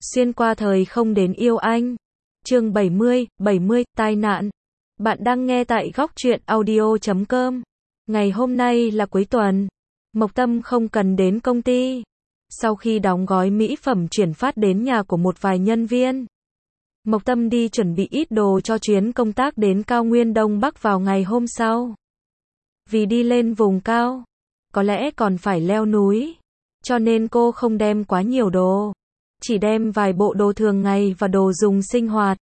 Xuyên qua thời không đến yêu anh. Chương 70, tai nạn. Bạn đang nghe tại góc truyện audio.com. Ngày hôm nay là cuối tuần. Mộc Tâm không cần đến công ty. Sau khi đóng gói mỹ phẩm chuyển phát đến nhà của một vài nhân viên, Mộc Tâm đi chuẩn bị ít đồ cho chuyến công tác đến cao nguyên Đông Bắc vào ngày hôm sau. Vì đi lên vùng cao, có lẽ còn phải leo núi, cho nên cô không đem quá nhiều đồ, chỉ đem vài bộ đồ thường ngày và đồ dùng sinh hoạt.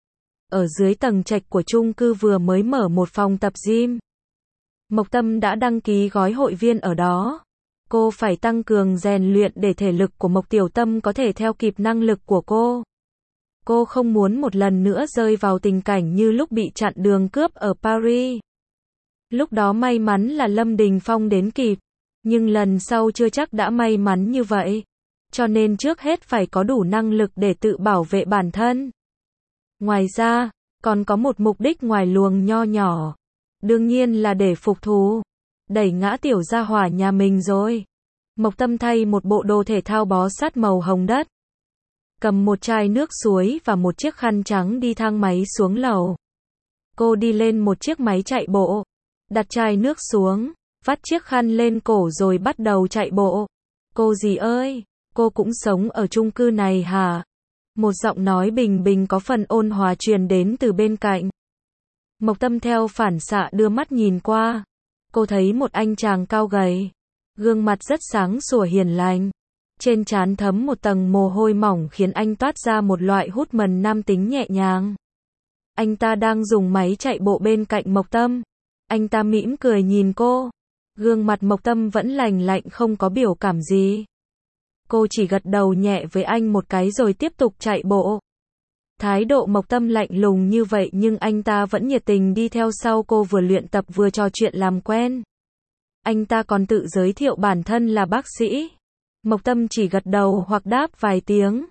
Ở dưới tầng trệt của chung cư vừa mới mở một phòng tập gym. Mộc Tâm đã đăng ký gói hội viên ở đó. Cô phải tăng cường rèn luyện để thể lực của Mộc Tiểu Tâm có thể theo kịp năng lực của cô. Cô không muốn một lần nữa rơi vào tình cảnh như lúc bị chặn đường cướp ở Paris. Lúc đó may mắn là Lâm Đình Phong đến kịp, nhưng lần sau chưa chắc đã may mắn như vậy. Cho nên trước hết phải có đủ năng lực để tự bảo vệ bản thân. Ngoài ra, còn có một mục đích ngoài luồng nho nhỏ. Đương nhiên là để phục thù, đẩy ngã tiểu gia hỏa nhà mình rồi. Mộc Tâm thay một bộ đồ thể thao bó sát màu hồng đất, cầm một chai nước suối và một chiếc khăn trắng đi thang máy xuống lầu. Cô đi lên một chiếc máy chạy bộ, đặt chai nước xuống, vắt chiếc khăn lên cổ rồi bắt đầu chạy bộ. Cô dì ơi, cô cũng sống ở chung cư này hả? Một giọng nói bình bình có phần ôn hòa truyền đến từ bên cạnh. Mộc Tâm theo phản xạ đưa mắt nhìn qua. Cô thấy một anh chàng cao gầy, gương mặt rất sáng sủa hiền lành. Trên trán thấm một tầng mồ hôi mỏng khiến anh toát ra một loại hút mần nam tính nhẹ nhàng. Anh ta đang dùng máy chạy bộ bên cạnh Mộc Tâm. Anh ta mỉm cười nhìn cô. Gương mặt Mộc Tâm vẫn lành lạnh không có biểu cảm gì. Cô chỉ gật đầu nhẹ với anh một cái rồi tiếp tục chạy bộ. Thái độ Mộc Tâm lạnh lùng như vậy nhưng anh ta vẫn nhiệt tình đi theo sau cô, vừa luyện tập vừa trò chuyện làm quen. Anh ta còn tự giới thiệu bản thân là bác sĩ. Mộc Tâm chỉ gật đầu hoặc đáp vài tiếng.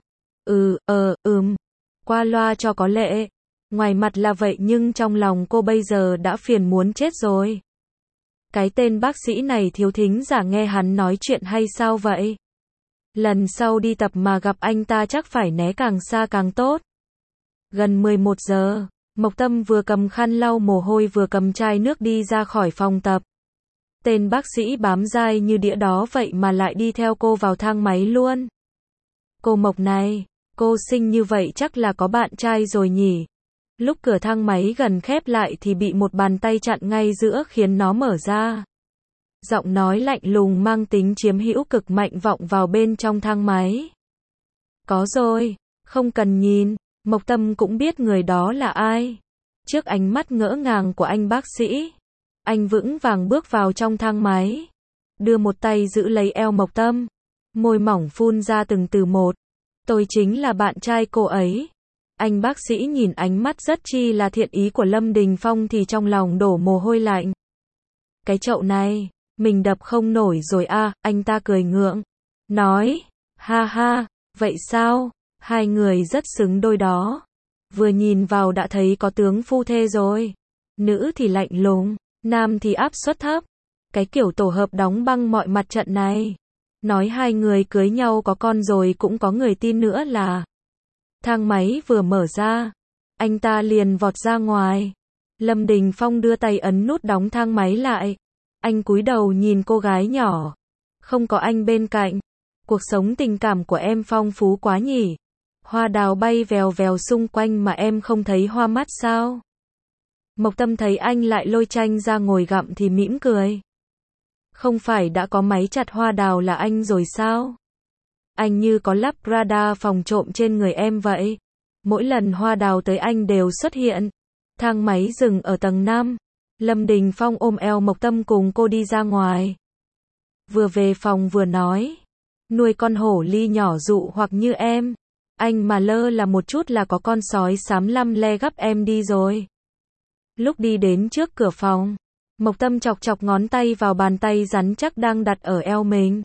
Qua loa cho có lệ. Ngoài mặt là vậy nhưng trong lòng cô bây giờ đã phiền muốn chết rồi. Cái tên bác sĩ này thiếu thính giả nghe hắn nói chuyện hay sao vậy? Lần sau đi tập mà gặp anh ta chắc phải né càng xa càng tốt. Gần 11 giờ, Mộc Tâm vừa cầm khăn lau mồ hôi vừa cầm chai nước đi ra khỏi phòng tập. Tên bác sĩ bám dai như đĩa đó vậy mà lại đi theo cô vào thang máy luôn. Cô Mộc này, cô xinh như vậy chắc là có bạn trai rồi nhỉ? Lúc cửa thang máy gần khép lại thì bị một bàn tay chặn ngay giữa khiến nó mở ra. Giọng nói lạnh lùng mang tính chiếm hữu cực mạnh vọng vào bên trong thang máy. Có rồi, không cần nhìn, Mộc Tâm cũng biết người đó là ai. Trước ánh mắt ngỡ ngàng của anh bác sĩ, anh vững vàng bước vào trong thang máy, đưa một tay giữ lấy eo Mộc Tâm, môi mỏng phun ra từng từ một. Tôi chính là bạn trai cô ấy. Anh bác sĩ nhìn ánh mắt rất chi là thiện ý của Lâm Đình Phong thì trong lòng đổ mồ hôi lạnh. Cái chậu này, mình đập không nổi rồi à, anh ta cười ngượng, nói, ha ha, vậy sao, hai người rất xứng đôi đó. Vừa nhìn vào đã thấy có tướng phu thê rồi. Nữ thì lạnh lùng, nam thì áp suất thấp. Cái kiểu tổ hợp đóng băng mọi mặt trận này. Nói hai người cưới nhau có con rồi cũng có người tin nữa là. Thang máy vừa mở ra, anh ta liền vọt ra ngoài. Lâm Đình Phong đưa tay ấn nút đóng thang máy lại. Anh cúi đầu nhìn cô gái nhỏ. Không có anh bên cạnh, cuộc sống tình cảm của em phong phú quá nhỉ. Hoa đào bay vèo vèo xung quanh mà em không thấy hoa mắt sao? Mộc Tâm thấy anh lại lôi chanh ra ngồi gặm thì mỉm cười. Không phải đã có máy chặt hoa đào là anh rồi sao? Anh như có lắp radar phòng trộm trên người em vậy. Mỗi lần hoa đào tới anh đều xuất hiện. Thang máy dừng ở tầng 5. Lâm Đình Phong ôm eo Mộc Tâm cùng cô đi ra ngoài. Vừa về phòng vừa nói. Nuôi con hổ ly nhỏ dụ hoặc như em. Anh mà lơ là một chút là có con sói xám lăm le gắp em đi rồi. Lúc đi đến trước cửa phòng, Mộc Tâm chọc chọc ngón tay vào bàn tay rắn chắc đang đặt ở eo mình.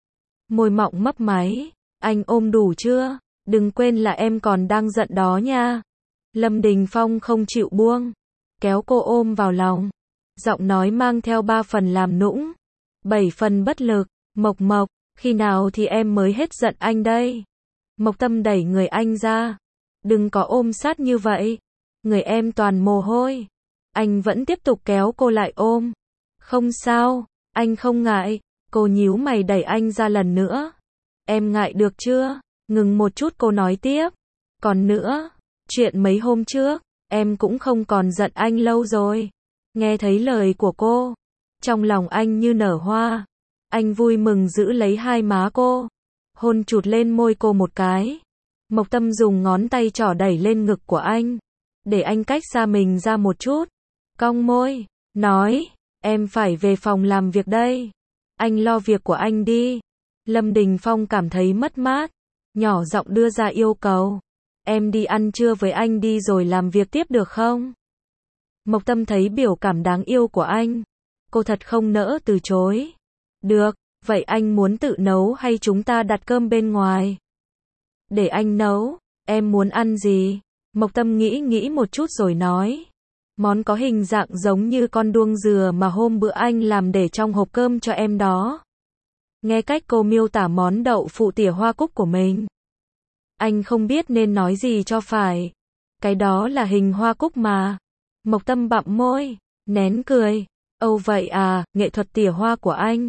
Môi mọng mấp máy. Anh ôm đủ chưa? Đừng quên là em còn đang giận đó nha. Lâm Đình Phong không chịu buông, kéo cô ôm vào lòng. Giọng nói mang theo 3 phần làm nũng, 7 phần bất lực. Mộc Mộc, khi nào thì em mới hết giận anh đây? Mộc Tâm đẩy người anh ra. Đừng có ôm sát như vậy. Người em toàn mồ hôi. Anh vẫn tiếp tục kéo cô lại ôm. Không sao, anh không ngại. Cô nhíu mày đẩy anh ra lần nữa. Em ngại được chưa? Ngừng một chút cô nói tiếp. Còn nữa, chuyện mấy hôm trước, em cũng không còn giận anh lâu rồi. Nghe thấy lời của cô, trong lòng anh như nở hoa. Anh vui mừng giữ lấy hai má cô, hôn chụt lên môi cô một cái. Mộc Tâm dùng ngón tay trỏ đẩy lên ngực của anh, để anh cách xa mình ra một chút. Cong môi, nói, em phải về phòng làm việc đây. Anh lo việc của anh đi. Lâm Đình Phong cảm thấy mất mát, nhỏ giọng đưa ra yêu cầu. Em đi ăn trưa với anh đi rồi làm việc tiếp được không? Mộc Tâm thấy biểu cảm đáng yêu của anh. Cô thật không nỡ từ chối. Được, vậy anh muốn tự nấu hay chúng ta đặt cơm bên ngoài? Để anh nấu, em muốn ăn gì? Mộc Tâm nghĩ một chút rồi nói. Món có hình dạng giống như con đuông dừa mà hôm bữa anh làm để trong hộp cơm cho em đó. Nghe cách cô miêu tả món đậu phụ tỉa hoa cúc của mình, anh không biết nên nói gì cho phải. Cái đó là hình hoa cúc mà. Mộc Tâm bặm môi, nén cười. Âu vậy à, nghệ thuật tỉa hoa của anh.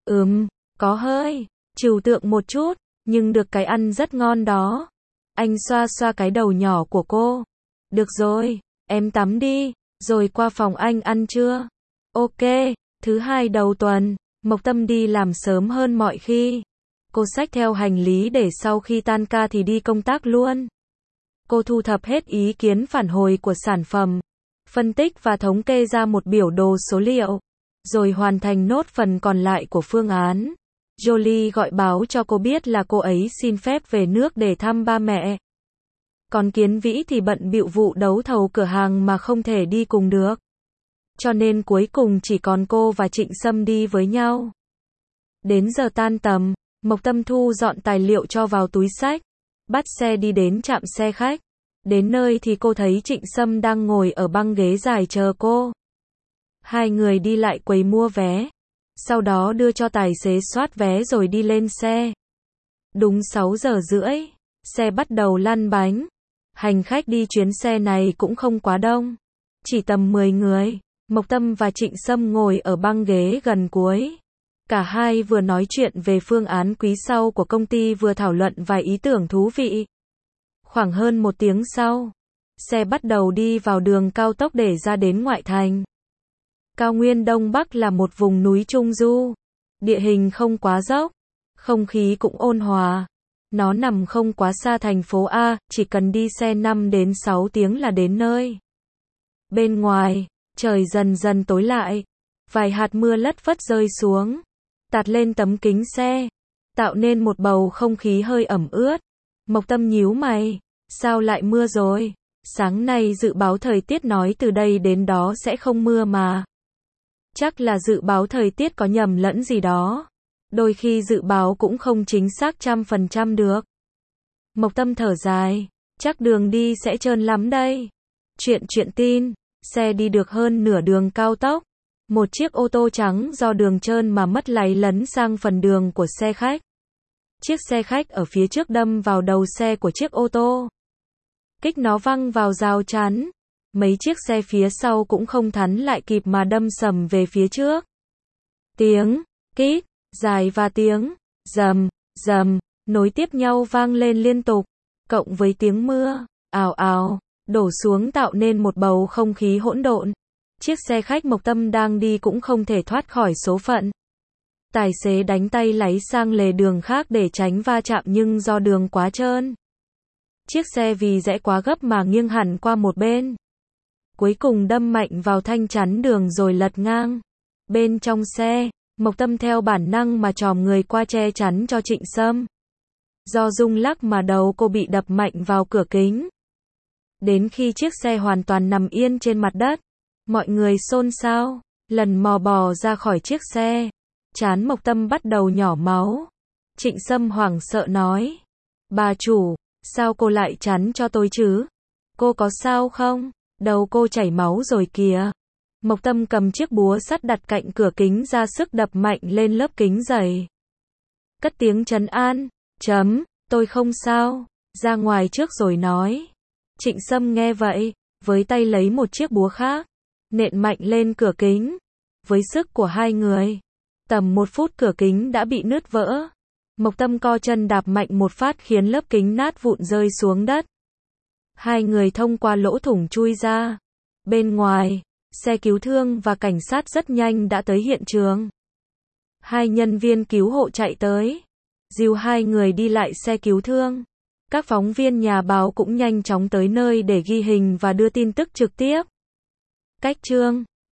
Có hơi trừu tượng một chút, nhưng được cái ăn rất ngon đó. Anh xoa xoa cái đầu nhỏ của cô. Được rồi, em tắm đi, rồi qua phòng anh ăn trưa. Ok, thứ hai đầu tuần, Mộc Tâm đi làm sớm hơn mọi khi. Cô xách theo hành lý để sau khi tan ca thì đi công tác luôn. Cô thu thập hết ý kiến phản hồi của sản phẩm, phân tích và thống kê ra một biểu đồ số liệu, rồi hoàn thành nốt phần còn lại của phương án. Jolie gọi báo cho cô biết là cô ấy xin phép về nước để thăm ba mẹ. Còn Kiến Vĩ thì bận bịu vụ đấu thầu cửa hàng mà không thể đi cùng được. Cho nên cuối cùng chỉ còn cô và Trịnh Sâm đi với nhau. Đến giờ tan tầm, Mộc Tâm thu dọn tài liệu cho vào túi xách, bắt xe đi đến trạm xe khách. Đến nơi thì cô thấy Trịnh Sâm đang ngồi ở băng ghế dài chờ cô. Hai người đi lại quầy mua vé, sau đó đưa cho tài xế soát vé rồi đi lên xe. Đúng 6 giờ rưỡi, xe bắt đầu lăn bánh. Hành khách đi chuyến xe này cũng không quá đông, chỉ tầm 10 người. Mộc Tâm và Trịnh Sâm ngồi ở băng ghế gần cuối. Cả hai vừa nói chuyện về phương án quý sau của công ty vừa thảo luận vài ý tưởng thú vị. Khoảng hơn 1 tiếng sau, xe bắt đầu đi vào đường cao tốc để ra đến ngoại thành. Cao nguyên Đông Bắc là một vùng núi trung du, địa hình không quá dốc, không khí cũng ôn hòa. Nó nằm không quá xa thành phố A, chỉ cần đi xe 5 đến 6 tiếng là đến nơi. Bên ngoài, trời dần dần tối lại, vài hạt mưa lất phất rơi xuống, tạt lên tấm kính xe, tạo nên một bầu không khí hơi ẩm ướt. Mộc Tâm nhíu mày, sao lại mưa rồi? Sáng nay dự báo thời tiết nói từ đây đến đó sẽ không mưa mà. Chắc là dự báo thời tiết có nhầm lẫn gì đó. Đôi khi dự báo cũng không chính xác 100% được. Mộc Tâm thở dài, chắc đường đi sẽ trơn lắm đây. Chuyện tin, xe đi được hơn nửa đường cao tốc. Một chiếc ô tô trắng do đường trơn mà mất lái lấn sang phần đường của xe khách. Chiếc xe khách ở phía trước đâm vào đầu xe của chiếc ô tô. Kích nó văng vào rào chắn. Mấy chiếc xe phía sau cũng không thắn lại kịp mà đâm sầm về phía trước. Tiếng kít dài và tiếng rầm rầm nối tiếp nhau vang lên liên tục, cộng với tiếng mưa ào ào đổ xuống tạo nên một bầu không khí hỗn độn. Chiếc xe khách Mộc Tâm đang đi cũng không thể thoát khỏi số phận. Tài xế đánh tay lái sang lề đường khác để tránh va chạm nhưng do đường quá trơn, chiếc xe vì rẽ quá gấp mà nghiêng hẳn qua một bên. Cuối cùng đâm mạnh vào thanh chắn đường rồi lật ngang. Bên trong xe, Mộc Tâm theo bản năng mà chòm người qua che chắn cho Trịnh Sâm. Do rung lắc mà đầu cô bị đập mạnh vào cửa kính. Đến khi chiếc xe hoàn toàn nằm yên trên mặt đất, mọi người xôn xao, lần mò bò ra khỏi chiếc xe. Trán Mộc Tâm bắt đầu nhỏ máu. Trịnh Sâm hoảng sợ nói, bà chủ, sao cô lại chắn cho tôi chứ? Cô có sao không? Đầu cô chảy máu rồi kìa. Mộc Tâm cầm chiếc búa sắt đặt cạnh cửa kính ra sức đập mạnh lên lớp kính dày. Cất tiếng trấn an, Tôi không sao, ra ngoài trước rồi nói. Trịnh Sâm nghe vậy, với tay lấy một chiếc búa khác, nện mạnh lên cửa kính. Với sức của hai người, tầm 1 phút cửa kính đã bị nứt vỡ. Mộc Tâm co chân đạp mạnh một phát khiến lớp kính nát vụn rơi xuống đất. Hai người thông qua lỗ thủng chui ra. Bên ngoài, xe cứu thương và cảnh sát rất nhanh đã tới hiện trường. Hai nhân viên cứu hộ chạy tới, dìu hai người đi lại xe cứu thương. Các phóng viên nhà báo cũng nhanh chóng tới nơi để ghi hình và đưa tin tức trực tiếp. Cách chương